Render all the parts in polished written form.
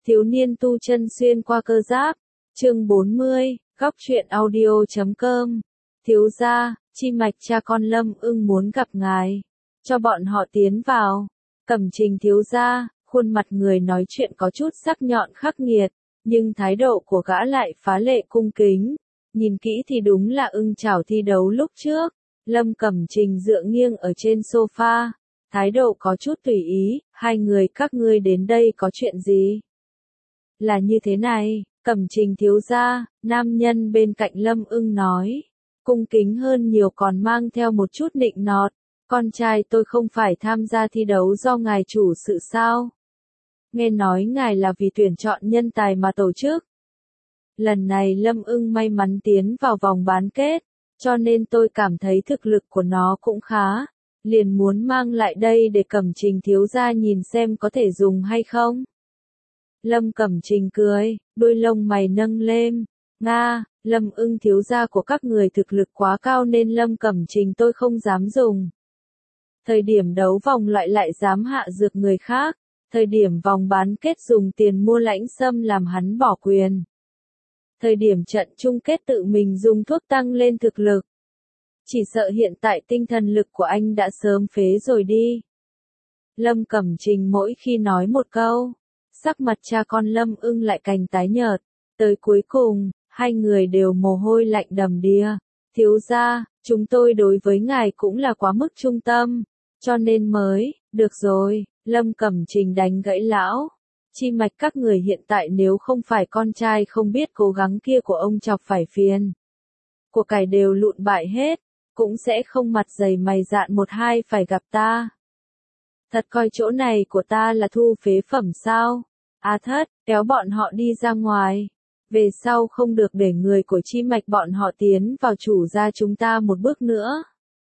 Thiếu niên tu chân xuyên qua cơ giáp. Chương 40, góc truyện audio.com. Thiếu gia, Chi Mạch cha con Lâm Ưng muốn gặp ngài. Cho bọn họ tiến vào. Cẩm Trình thiếu gia, khuôn mặt người nói chuyện có chút sắc nhọn khắc nghiệt, nhưng thái độ của gã lại phá lệ cung kính. Nhìn kỹ thì đúng là Ưng Chảo thi đấu lúc trước. Lâm Cẩm Trình dựa nghiêng ở trên sofa, thái độ có chút tùy ý, hai người các ngươi đến đây có chuyện gì? Là như thế này, Cẩm Trình thiếu gia, nam nhân bên cạnh Lâm Ưng nói, cung kính hơn nhiều còn mang theo một chút nịnh nọt, con trai tôi không phải tham gia thi đấu do ngài chủ sự sao? Nghe nói ngài là vì tuyển chọn nhân tài mà tổ chức. Lần này Lâm Ưng may mắn tiến vào vòng bán kết, cho nên tôi cảm thấy thực lực của nó cũng khá, liền muốn mang lại đây để Cẩm Trình thiếu gia nhìn xem có thể dùng hay không. Lâm Cẩm Trình cười, đôi lông mày nâng lên, Nga, Lâm Ưng thiếu gia của các người thực lực quá cao nên Lâm Cẩm Trình tôi không dám dùng. Thời điểm đấu vòng loại lại dám hạ dược người khác, thời điểm vòng bán kết dùng tiền mua lãnh sâm làm hắn bỏ quyền. Thời điểm trận chung kết tự mình dùng thuốc tăng lên thực lực. Chỉ sợ hiện tại tinh thần lực của anh đã sớm phế rồi đi. Lâm Cẩm Trình mỗi khi nói một câu, sắc mặt cha con Lâm Ưng lại cành tái nhợt. Tới cuối cùng, hai người đều mồ hôi lạnh đầm đìa. Thiếu gia, chúng tôi đối với ngài cũng là quá mức trung tâm, cho nên mới, được rồi, Lâm Cẩm Trình đánh gãy lão. Chi Mạch các người hiện tại nếu không phải con trai không biết cố gắng kia của ông chọc phải phiền. Của cải đều lụn bại hết, cũng sẽ không mặt dày mày dạn một hai phải gặp ta. Thật coi chỗ này của ta là thu phế phẩm sao? À thất, kéo bọn họ đi ra ngoài. Về sau không được để người của Chi Mạch bọn họ tiến vào chủ gia chúng ta một bước nữa.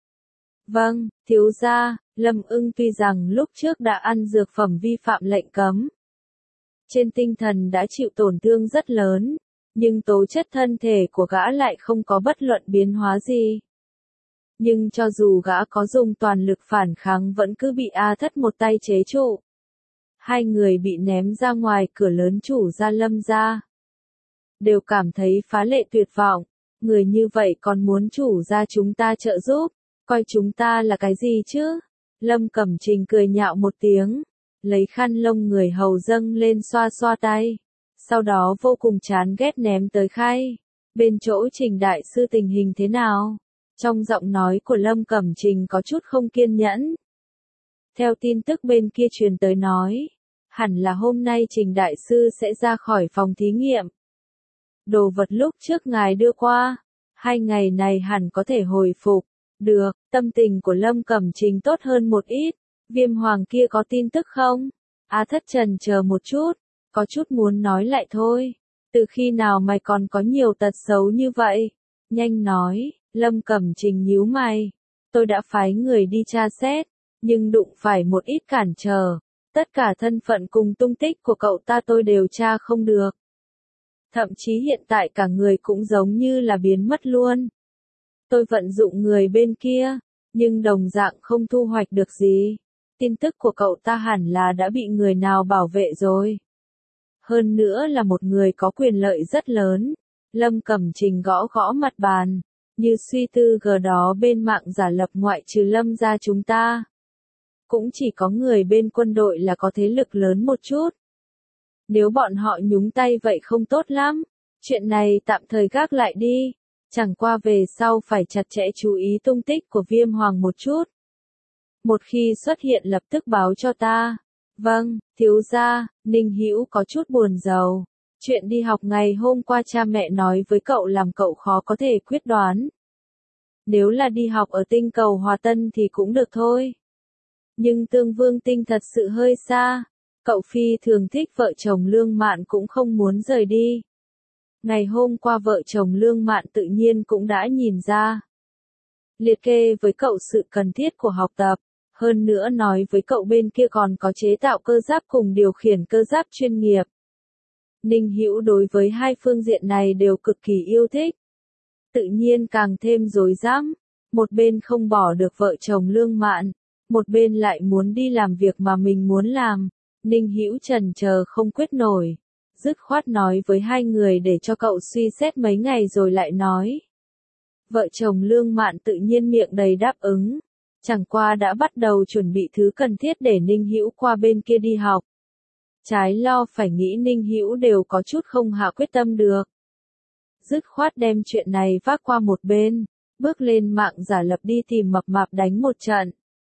Vâng, thiếu gia, Lâm Ưng tuy rằng lúc trước đã ăn dược phẩm vi phạm lệnh cấm. Trên tinh thần đã chịu tổn thương rất lớn, nhưng tố chất thân thể của gã lại không có bất luận biến hóa gì. Nhưng cho dù gã có dùng toàn lực phản kháng vẫn cứ bị A Thất một tay chế trụ. Hai người bị ném ra ngoài cửa lớn chủ gia Lâm gia. Đều cảm thấy phá lệ tuyệt vọng, người như vậy còn muốn chủ gia chúng ta trợ giúp, coi chúng ta là cái gì chứ? Lâm Cẩm Trình cười nhạo một tiếng, lấy khăn lông người hầu dâng lên xoa xoa tay, sau đó vô cùng chán ghét ném tới khay. Bên chỗ Trình đại sư tình hình thế nào? Trong giọng nói của Lâm Cẩm Trình có chút không kiên nhẫn. Theo tin tức bên kia truyền tới nói, hẳn là hôm nay Trình đại sư sẽ ra khỏi phòng thí nghiệm. Đồ vật lúc trước ngài đưa qua, 2 ngày này hẳn có thể hồi phục. Được, tâm tình của Lâm Cẩm Trình tốt hơn một ít. Viêm hoàng kia có tin tức không? A Thất chần chờ một chút, có chút muốn nói lại thôi. Từ khi nào mày còn có nhiều tật xấu như vậy? Nhanh nói, Lâm Cẩm Trình nhíu mày. Tôi đã phái người đi tra xét, nhưng đụng phải một ít cản trở. Tất cả thân phận cùng tung tích của cậu ta tôi đều tra không được. Thậm chí hiện tại cả người cũng giống như là biến mất luôn. Tôi vận dụng người bên kia, nhưng đồng dạng không thu hoạch được gì. Tin tức của cậu ta hẳn là đã bị người nào bảo vệ rồi. Hơn nữa là một người có quyền lợi rất lớn. Lâm Cẩm Trình gõ gõ mặt bàn, như suy tư gờ đó bên mạng giả lập ngoại trừ Lâm gia chúng ta. Cũng chỉ có người bên quân đội là có thế lực lớn một chút. Nếu bọn họ nhúng tay vậy không tốt lắm. Chuyện này tạm thời gác lại đi. Chẳng qua về sau phải chặt chẽ chú ý tung tích của Viêm Hoàng một chút. Một khi xuất hiện lập tức báo cho ta. Vâng, thiếu gia, Ninh Hữu có chút buồn rầu. Chuyện đi học ngày hôm qua cha mẹ nói với cậu làm cậu khó có thể quyết đoán. Nếu là đi học ở tinh cầu Hòa Tân thì cũng được thôi. Nhưng Tương Vương tinh thật sự hơi xa. Cậu phi thường thích vợ chồng Lương Mạn cũng không muốn rời đi. Ngày hôm qua vợ chồng Lương Mạn tự nhiên cũng đã nhìn ra. Liệt kê với cậu sự cần thiết của học tập, hơn nữa nói với cậu bên kia còn có chế tạo cơ giáp cùng điều khiển cơ giáp chuyên nghiệp. Ninh Hữu đối với hai phương diện này đều cực kỳ yêu thích. Tự nhiên càng thêm rối rắm, một bên không bỏ được vợ chồng Lương Mạn, một bên lại muốn đi làm việc mà mình muốn làm. Ninh Hữu chần chờ không quyết nổi, dứt khoát nói với hai người để cho cậu suy xét mấy ngày rồi lại nói. Vợ chồng Lương Mạn tự nhiên miệng đầy đáp ứng, chẳng qua đã bắt đầu chuẩn bị thứ cần thiết để Ninh Hữu qua bên kia đi học. Trái lo phải nghĩ Ninh Hữu đều có chút không hạ quyết tâm được. Dứt khoát đem chuyện này vác qua một bên, bước lên mạng giả lập đi tìm Mập Mạp đánh một trận.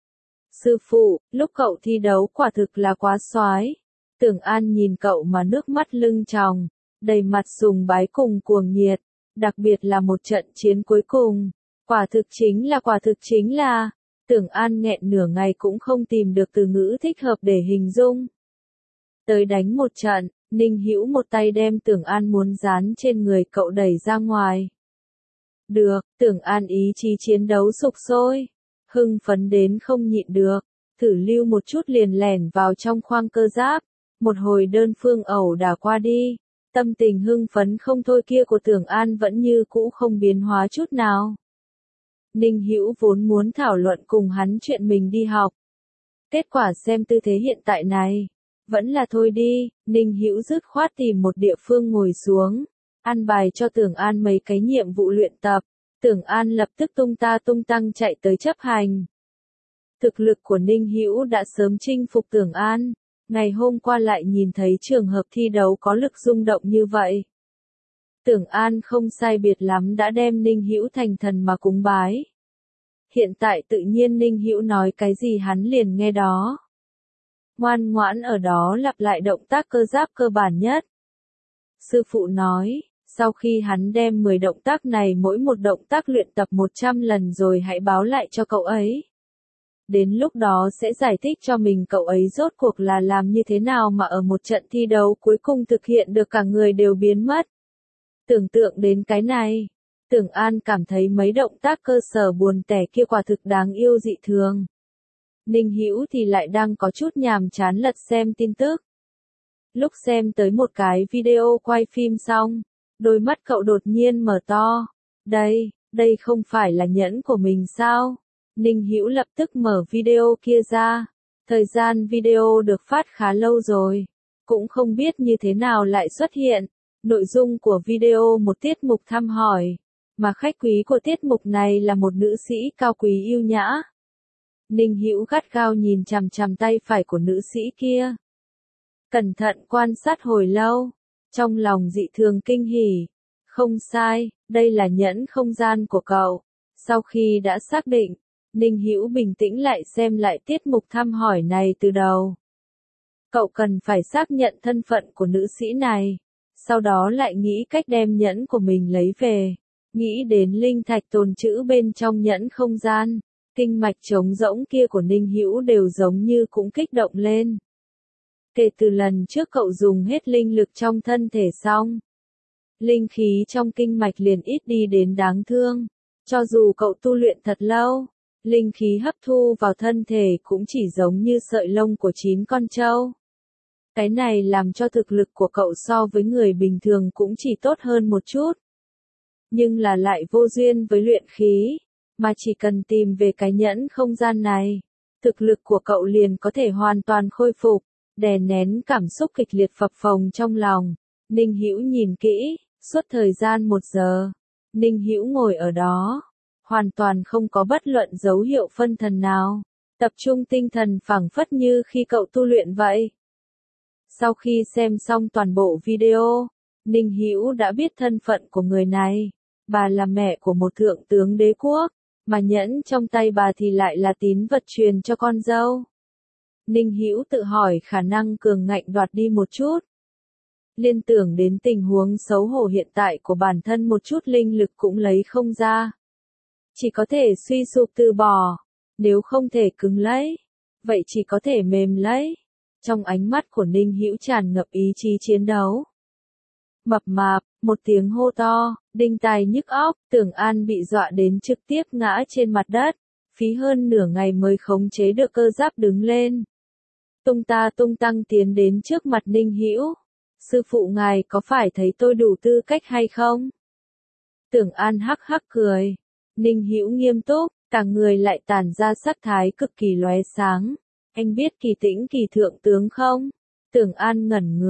Sư phụ, lúc cậu thi đấu quả thực là quá soái. Tưởng An nhìn cậu mà nước mắt lưng tròng, đầy mặt sùng bái cùng cuồng nhiệt, đặc biệt là một trận chiến cuối cùng. Quả thực chính là, Tưởng An nghẹn nửa ngày cũng không tìm được từ ngữ thích hợp để hình dung. Tới đánh một trận, Ninh Hữu một tay đem Tưởng An muốn dán trên người cậu đẩy ra ngoài. Được, Tưởng An ý chí chiến đấu sục sôi, hưng phấn đến không nhịn được, thử lưu một chút liền lẻn vào trong khoang cơ giáp, một hồi đơn phương ẩu đả qua đi, tâm tình hưng phấn không thôi kia của Tưởng An vẫn như cũ không biến hóa chút nào. Ninh Hữu vốn muốn thảo luận cùng hắn chuyện mình đi học. Kết quả xem tư thế hiện tại này, vẫn là thôi đi, Ninh Hữu dứt khoát tìm một địa phương ngồi xuống, an bài cho Tưởng An mấy cái nhiệm vụ luyện tập. Tưởng An lập tức tung ta tung tăng chạy tới chấp hành. Thực lực của Ninh Hữu đã sớm chinh phục Tưởng An, ngày hôm qua lại nhìn thấy trường hợp thi đấu có lực rung động như vậy. Tưởng An không sai biệt lắm đã đem Ninh Hữu thành thần mà cúng bái. Hiện tại tự nhiên Ninh Hữu nói cái gì hắn liền nghe đó. Ngoan ngoãn ở đó lặp lại động tác cơ giáp cơ bản nhất. Sư phụ nói, sau khi hắn đem 10 động tác này mỗi một động tác luyện tập 100 lần rồi hãy báo lại cho cậu ấy. Đến lúc đó sẽ giải thích cho mình cậu ấy rốt cuộc là làm như thế nào mà ở một trận thi đấu cuối cùng thực hiện được cả người đều biến mất. Tưởng tượng đến cái này, Tưởng An cảm thấy mấy động tác cơ sở buồn tẻ kia quả thực đáng yêu dị thường. Ninh Hữu thì lại đang có chút nhàm chán lật xem tin tức. Lúc xem tới một cái video quay phim xong, đôi mắt cậu đột nhiên mở to. Đây không phải là nhẫn của mình sao? Ninh Hữu lập tức mở video kia ra. Thời gian video được phát khá lâu rồi, cũng không biết như thế nào lại xuất hiện. Nội dung của video một tiết mục thăm hỏi, mà khách quý của tiết mục này là một nữ sĩ cao quý yêu nhã. Ninh Hữu gắt gao nhìn chằm chằm tay phải của nữ sĩ kia. Cẩn thận quan sát hồi lâu, trong lòng dị thường kinh hỉ. Không sai, đây là nhẫn không gian của cậu. Sau khi đã xác định, Ninh Hữu bình tĩnh lại xem lại tiết mục thăm hỏi này từ đầu. Cậu cần phải xác nhận thân phận của nữ sĩ này, sau đó lại nghĩ cách đem nhẫn của mình lấy về. Nghĩ đến linh thạch tồn trữ bên trong nhẫn không gian, kinh mạch trống rỗng kia của Ninh Hữu đều giống như cũng kích động lên. Kể từ lần trước cậu dùng hết linh lực trong thân thể xong, linh khí trong kinh mạch liền ít đi đến đáng thương. Cho dù cậu tu luyện thật lâu, linh khí hấp thu vào thân thể cũng chỉ giống như sợi lông của 9 con trâu. Cái này làm cho thực lực của cậu so với người bình thường cũng chỉ tốt hơn một chút. Nhưng là lại vô duyên với luyện khí, mà chỉ cần tìm về cái nhẫn không gian này, thực lực của cậu liền có thể hoàn toàn khôi phục. Đè nén cảm xúc kịch liệt phập phồng trong lòng, Ninh Hữu nhìn kỹ, suốt thời gian 1 giờ, Ninh Hữu ngồi ở đó, hoàn toàn không có bất luận dấu hiệu phân thần nào, tập trung tinh thần phảng phất như khi cậu tu luyện vậy. Sau khi xem xong toàn bộ video, Ninh Hữu đã biết thân phận của người này, bà là mẹ của một thượng tướng đế quốc, mà nhẫn trong tay bà thì lại là tín vật truyền cho con dâu. Ninh Hữu tự hỏi khả năng cường ngạnh đoạt đi một chút. Liên tưởng đến tình huống xấu hổ hiện tại của bản thân một chút linh lực cũng lấy không ra. Chỉ có thể suy sụp từ bỏ, nếu không thể cứng lấy, vậy chỉ có thể mềm lấy. Trong ánh mắt của Ninh Hữu tràn ngập ý chí chiến đấu. Mập mạp, một tiếng hô to, đinh tai nhức óc, Tưởng An bị dọa đến trực tiếp ngã trên mặt đất, phí hơn nửa ngày mới khống chế được cơ giáp đứng lên. Tung ta tung tăng tiến đến trước mặt Ninh Hữu. Sư phụ ngài có phải thấy tôi đủ tư cách hay không? Tưởng An hắc hắc cười. Ninh Hữu nghiêm túc, cả người lại tản ra sắc thái cực kỳ lóe sáng. Anh biết Kỳ Tĩnh Kỳ thượng tướng không? Tưởng An ngẩn người,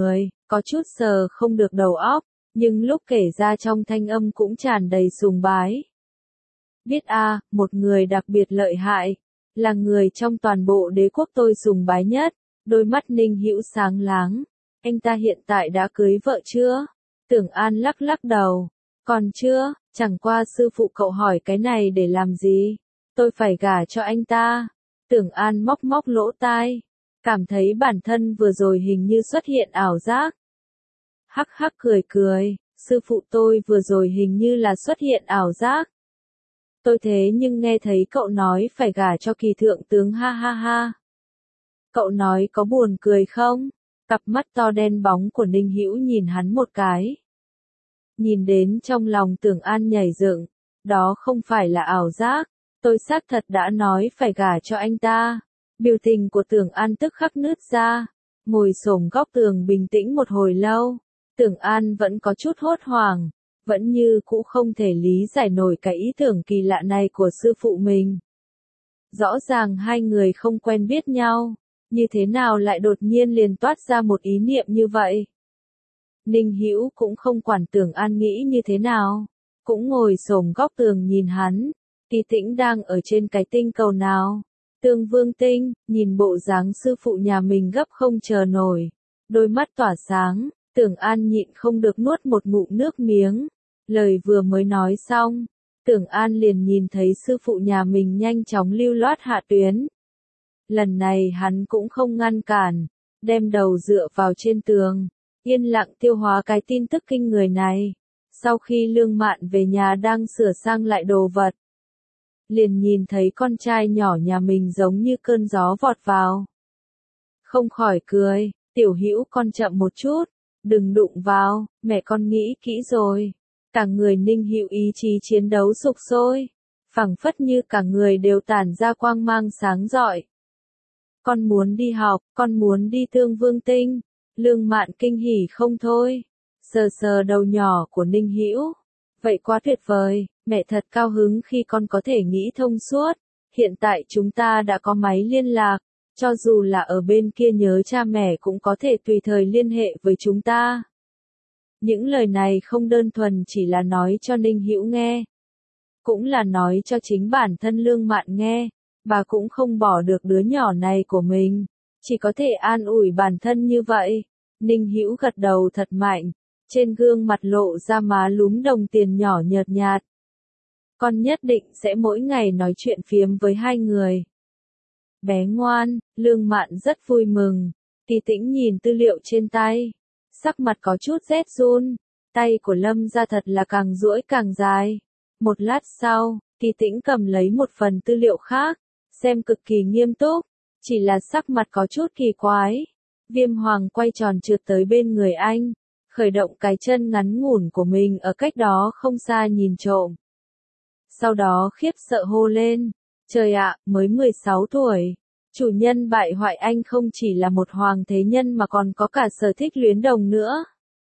có chút sờ không được đầu óc, nhưng lúc kể ra trong thanh âm cũng tràn đầy sùng bái. Biết a, một người đặc biệt lợi hại, là người trong toàn bộ đế quốc tôi sùng bái nhất. Đôi mắt Ninh Hữu sáng láng. Anh ta hiện tại đã cưới vợ chưa? Tưởng An lắc lắc đầu. Còn chưa, chẳng qua sư phụ cậu hỏi cái này để làm gì? Tôi phải gả cho anh ta. Tưởng An móc móc lỗ tai. Cảm thấy bản thân vừa rồi hình như xuất hiện ảo giác. Hắc hắc cười cười, sư phụ tôi vừa rồi hình như là xuất hiện ảo giác. Tôi thế nhưng nghe thấy cậu nói phải gả cho Kỳ thượng tướng ha ha ha. Cậu nói có buồn cười không? Cặp mắt to đen bóng của Ninh Hữu nhìn hắn một cái. Nhìn đến trong lòng Tưởng An nhảy dựng, đó không phải là ảo giác, tôi xác thật đã nói phải gả cho anh ta. Biểu tình của Tưởng An tức khắc nứt ra, ngồi xổm góc tường bình tĩnh một hồi lâu. Tưởng An vẫn có chút hốt hoảng, vẫn như cũ không thể lý giải nổi cái ý tưởng kỳ lạ này của sư phụ mình. Rõ ràng hai người không quen biết nhau, như thế nào lại đột nhiên liền toát ra một ý niệm như vậy? Ninh Hữu cũng không quản Tưởng An nghĩ như thế nào, cũng ngồi xổm góc tường nhìn hắn. Kỳ Tĩnh đang ở trên cái tinh cầu nào? Tương Vương tinh, nhìn bộ dáng sư phụ nhà mình gấp không chờ nổi, đôi mắt tỏa sáng. Tưởng An nhịn không được nuốt một ngụm nước miếng. Lời vừa mới nói xong, Tưởng An liền nhìn thấy sư phụ nhà mình nhanh chóng lưu loát hạ tuyến. Lần này hắn cũng không ngăn cản, đem đầu dựa vào trên tường, yên lặng tiêu hóa cái tin tức kinh người này. Sau khi Lương Mạn về nhà đang sửa sang lại đồ vật, liền nhìn thấy con trai nhỏ nhà mình giống như cơn gió vọt vào. Không khỏi cười, Tiểu Hữu con chậm một chút. Đừng đụng vào, mẹ con nghĩ kỹ rồi. Cả người Ninh Hữu ý chí chiến đấu sục sôi, phảng phất như cả người đều tản ra quang mang sáng rọi. Con muốn đi học, con muốn đi Tương Vương tinh. Lương Mạn kinh hỉ không thôi, sờ sờ đầu nhỏ của Ninh Hữu. Vậy quá tuyệt vời, mẹ thật cao hứng khi con có thể nghĩ thông suốt. Hiện tại chúng ta đã có máy liên lạc. Cho dù là ở bên kia nhớ cha mẹ cũng có thể tùy thời liên hệ với chúng ta. Những lời này không đơn thuần chỉ là nói cho Ninh Hữu nghe, cũng là nói cho chính bản thân Lương Mạn nghe. Bà cũng không bỏ được đứa nhỏ này của mình, chỉ có thể an ủi bản thân như vậy. Ninh Hữu gật đầu thật mạnh, trên gương mặt lộ ra má lúm đồng tiền nhỏ nhợt nhạt. Con nhất định sẽ mỗi ngày nói chuyện phiếm với hai người. Bé ngoan, Lương Mạn rất vui mừng. Kỳ Tĩnh nhìn tư liệu trên tay, sắc mặt có chút rét run. Tay của Lâm ra thật là càng duỗi càng dài. Một lát sau, Kỳ Tĩnh cầm lấy một phần tư liệu khác, xem cực kỳ nghiêm túc, chỉ là sắc mặt có chút kỳ quái. Viêm Hoàng quay tròn trượt tới bên người anh, khởi động cái chân ngắn ngủn của mình ở cách đó không xa nhìn trộm. Sau đó khiếp sợ hô lên. Trời ạ, mới 16 tuổi. Chủ nhân bại hoại anh không chỉ là một hoàng thế nhân mà còn có cả sở thích luyến đồng nữa.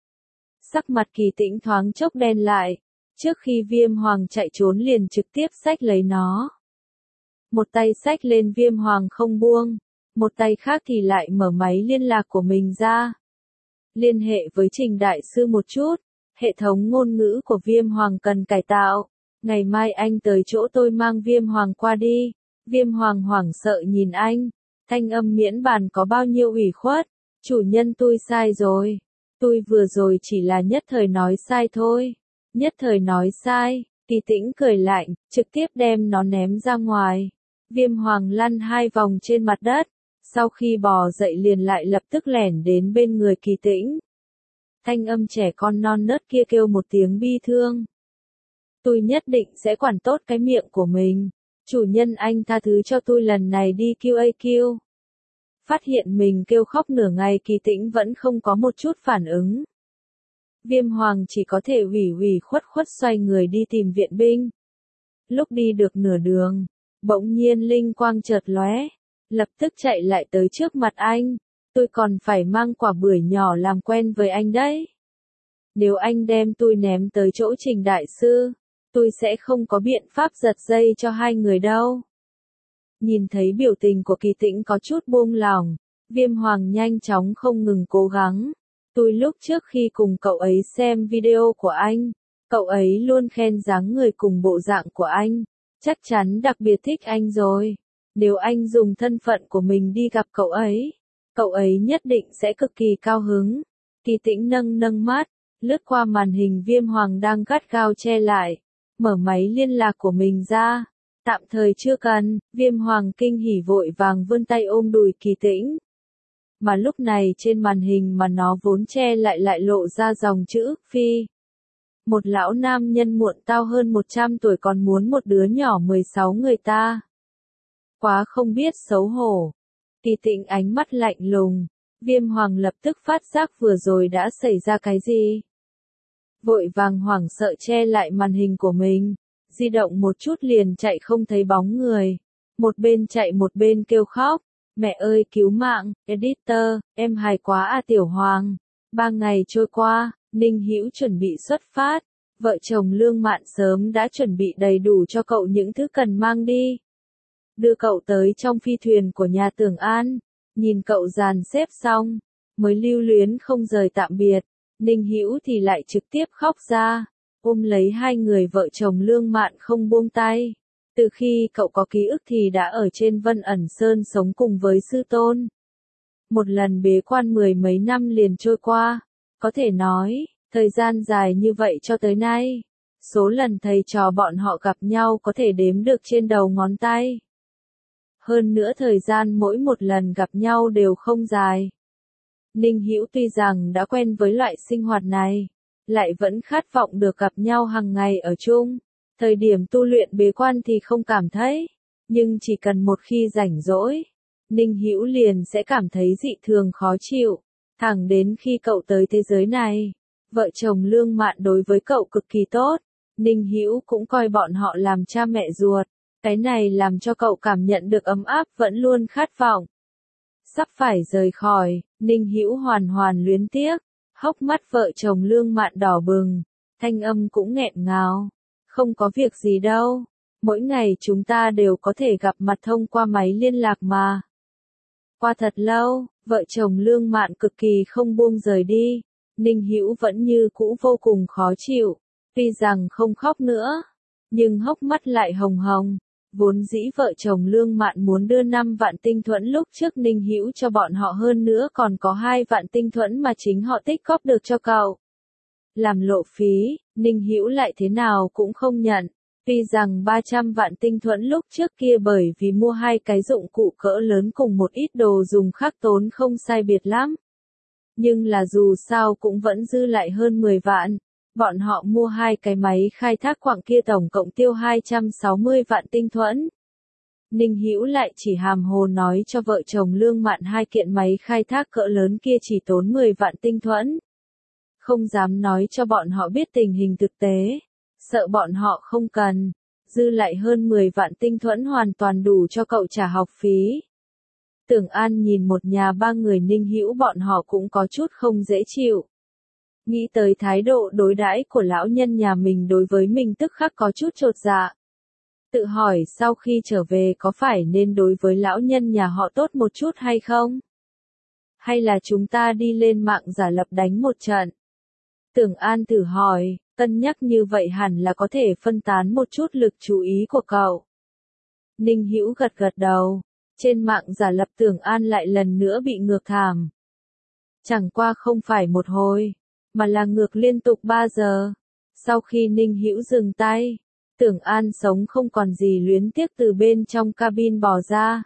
Sắc mặt Kỳ Tĩnh thoáng chốc đen lại. Trước khi Viêm Hoàng chạy trốn liền trực tiếp xách lấy nó. Một tay xách lên Viêm Hoàng không buông, một tay khác thì lại mở máy liên lạc của mình ra. Liên hệ với Trình Đại Sư một chút, hệ thống ngôn ngữ của Viêm Hoàng cần cải tạo. Ngày mai anh tới chỗ tôi mang Viêm Hoàng qua đi. Viêm Hoàng hoảng sợ nhìn anh, thanh âm miễn bàn có bao nhiêu ủy khuất. Chủ nhân tôi sai rồi. Tôi vừa rồi chỉ là nhất thời nói sai thôi. Nhất thời nói sai. Kỳ Tĩnh cười lạnh, trực tiếp đem nó ném ra ngoài. Viêm Hoàng lăn 2 vòng trên mặt đất. Sau khi bò dậy liền lại lập tức lẻn đến bên người Kỳ Tĩnh. Thanh âm trẻ con non nớt kia kêu một tiếng bi thương. Tôi nhất định sẽ quản tốt cái miệng của mình. Chủ nhân anh tha thứ cho tôi lần này đi QAQ. Phát hiện mình kêu khóc nửa ngày Kỳ Tĩnh vẫn không có một chút phản ứng. Viêm Hoàng chỉ có thể ủy khuất xoay người đi tìm viện binh. Lúc đi được nửa đường, bỗng nhiên linh quang chợt lóe, lập tức chạy lại tới trước mặt anh. Tôi còn phải mang quả bưởi nhỏ làm quen với anh đấy. Nếu anh đem tôi ném tới chỗ Trình Đại Sư, tôi sẽ không có biện pháp giật dây cho hai người đâu. Nhìn thấy biểu tình của Kỳ Tĩnh có chút buông lỏng, Viêm Hoàng nhanh chóng không ngừng cố gắng. Tôi lúc trước khi cùng cậu ấy xem video của anh, cậu ấy luôn khen dáng người cùng bộ dạng của anh, chắc chắn đặc biệt thích anh rồi. Nếu anh dùng thân phận của mình đi gặp cậu ấy nhất định sẽ cực kỳ cao hứng. Kỳ Tĩnh nâng nâng mắt, lướt qua màn hình Viêm Hoàng đang gắt gao che lại, mở máy liên lạc của mình ra. Tạm thời chưa cần, Viêm Hoàng kinh hỉ vội vàng vươn tay ôm đùi Kỳ Tĩnh. Mà lúc này trên màn hình mà nó vốn che lại lộ ra dòng chữ, Phi. Một lão nam nhân muộn tao hơn 100 tuổi còn muốn một đứa nhỏ 16 người ta. Quá không biết xấu hổ. Kỳ Tĩnh ánh mắt lạnh lùng, Viêm Hoàng lập tức phát giác vừa rồi đã xảy ra cái gì. Vội vàng hoảng sợ che lại màn hình của mình, di động một chút liền chạy không thấy bóng người. Một bên chạy một bên kêu khóc, mẹ ơi cứu mạng, editor, em hài quá à Tiểu Hoàng. 3 ngày trôi qua, Ninh Hữu chuẩn bị xuất phát, vợ chồng Lương Mạn sớm đã chuẩn bị đầy đủ cho cậu những thứ cần mang đi. Đưa cậu tới trong phi thuyền của nhà Tưởng An, nhìn cậu dàn xếp xong, mới lưu luyến không rời tạm biệt, Ninh Hữu thì lại trực tiếp khóc ra, ôm lấy hai người vợ chồng Lương Mạn không buông tay. Từ khi cậu có ký ức thì đã ở trên Vân Ẩn Sơn sống cùng với sư tôn. Một lần bế quan 10 mấy năm liền trôi qua, có thể nói, thời gian dài như vậy cho tới nay, số lần thầy trò bọn họ gặp nhau có thể đếm được trên đầu ngón tay. Hơn nữa thời gian mỗi một lần gặp nhau đều không dài. Ninh Hữu tuy rằng đã quen với loại sinh hoạt này, lại vẫn khát vọng được gặp nhau hàng ngày ở chung. Thời điểm tu luyện bế quan thì không cảm thấy, nhưng chỉ cần một khi rảnh rỗi, Ninh Hữu liền sẽ cảm thấy dị thường khó chịu. Thẳng đến khi cậu tới thế giới này, vợ chồng Lương Mạn đối với cậu cực kỳ tốt, Ninh Hữu cũng coi bọn họ làm cha mẹ ruột. Cái này làm cho cậu cảm nhận được ấm áp vẫn luôn khát vọng. Sắp phải rời khỏi, Ninh Hữu hoàn luyến tiếc, hốc mắt vợ chồng Lương Mạn đỏ bừng, thanh âm cũng nghẹn ngào. Không có việc gì đâu, mỗi ngày chúng ta đều có thể gặp mặt thông qua máy liên lạc mà. Qua thật lâu, vợ chồng Lương Mạn cực kỳ không buông rời đi, Ninh Hữu vẫn như cũ vô cùng khó chịu, tuy rằng không khóc nữa, nhưng hốc mắt lại hồng hồng. Vốn dĩ vợ chồng Lương Mạn muốn đưa 5 vạn tinh thuẫn lúc trước Ninh Hữu cho bọn họ hơn nữa còn có 2 vạn tinh thuẫn mà chính họ tích góp được cho cậu. Làm lộ phí, Ninh Hữu lại thế nào cũng không nhận. Tuy rằng 300 vạn tinh thuẫn lúc trước kia bởi vì mua 2 cái dụng cụ cỡ lớn cùng một ít đồ dùng khác tốn không sai biệt lắm. Nhưng là dù sao cũng vẫn dư lại hơn 10 vạn. Bọn họ mua 2 cái máy khai thác quặng kia tổng cộng tiêu 260 vạn tinh thuẫn. Ninh Hữu lại chỉ hàm hồ nói cho vợ chồng Lương Mạn 2 kiện máy khai thác cỡ lớn kia chỉ tốn 10 vạn tinh thuẫn. Không dám nói cho bọn họ biết tình hình thực tế, sợ bọn họ không cần, dư lại hơn 10 vạn tinh thuẫn hoàn toàn đủ cho cậu trả học phí. Tưởng An nhìn một nhà 3 người Ninh Hữu bọn họ cũng có chút không dễ chịu. Nghĩ tới thái độ đối đãi của lão nhân nhà mình đối với mình tức khắc có chút chột dạ. Tự hỏi sau khi trở về có phải nên đối với lão nhân nhà họ tốt một chút hay không? Hay là chúng ta đi lên mạng giả lập đánh một trận? Tưởng An thử hỏi, cân nhắc như vậy hẳn là có thể phân tán một chút lực chú ý của cậu. Ninh Hữu gật gật đầu, trên mạng giả lập Tưởng An lại lần nữa bị ngược thảm. Chẳng qua không phải một hồi, mà là ngược liên tục 3 giờ. Sau khi Ninh Hữu dừng tay, Tưởng An sống không còn gì luyến tiếc từ bên trong cabin bò ra.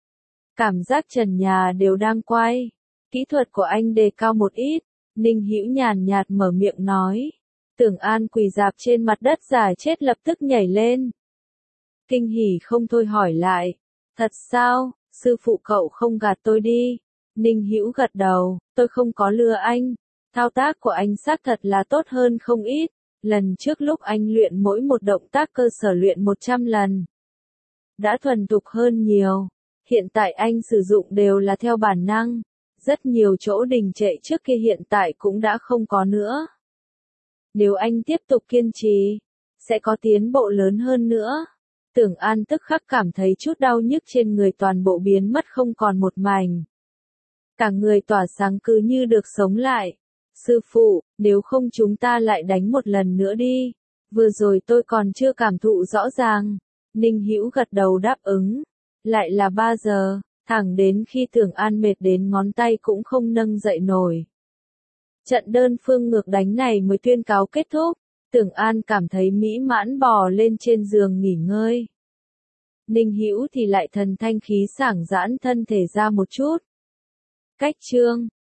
Cảm giác trần nhà đều đang quay, kỹ thuật của anh đề cao một ít, Ninh Hữu nhàn nhạt mở miệng nói. Tưởng An quỳ rạp trên mặt đất giả chết lập tức nhảy lên. Kinh hỉ không thôi hỏi lại, thật sao, sư phụ cậu không gạt tôi đi. Ninh Hữu gật đầu, tôi không có lừa anh. Thao tác của anh xác thật là tốt hơn không ít, lần trước lúc anh luyện mỗi một động tác cơ sở luyện 100 lần. Đã thuần thục hơn nhiều, hiện tại anh sử dụng đều là theo bản năng, rất nhiều chỗ đình trệ trước kia hiện tại cũng đã không có nữa. Nếu anh tiếp tục kiên trì, sẽ có tiến bộ lớn hơn nữa. Tưởng An tức khắc cảm thấy chút đau nhức trên người toàn bộ biến mất không còn một mảnh. Cả người tỏa sáng cứ như được sống lại. Sư phụ, nếu không chúng ta lại đánh một lần nữa đi. Vừa rồi tôi còn chưa cảm thụ rõ ràng. Ninh Hữu gật đầu đáp ứng. Lại là 3 giờ, thẳng đến khi Tưởng An mệt đến ngón tay cũng không nâng dậy nổi. Trận đơn phương ngược đánh này mới tuyên cáo kết thúc. Tưởng An cảm thấy mỹ mãn bò lên trên giường nghỉ ngơi. Ninh Hữu thì lại thần thanh khí sảng giãn thân thể ra một chút. Cách chương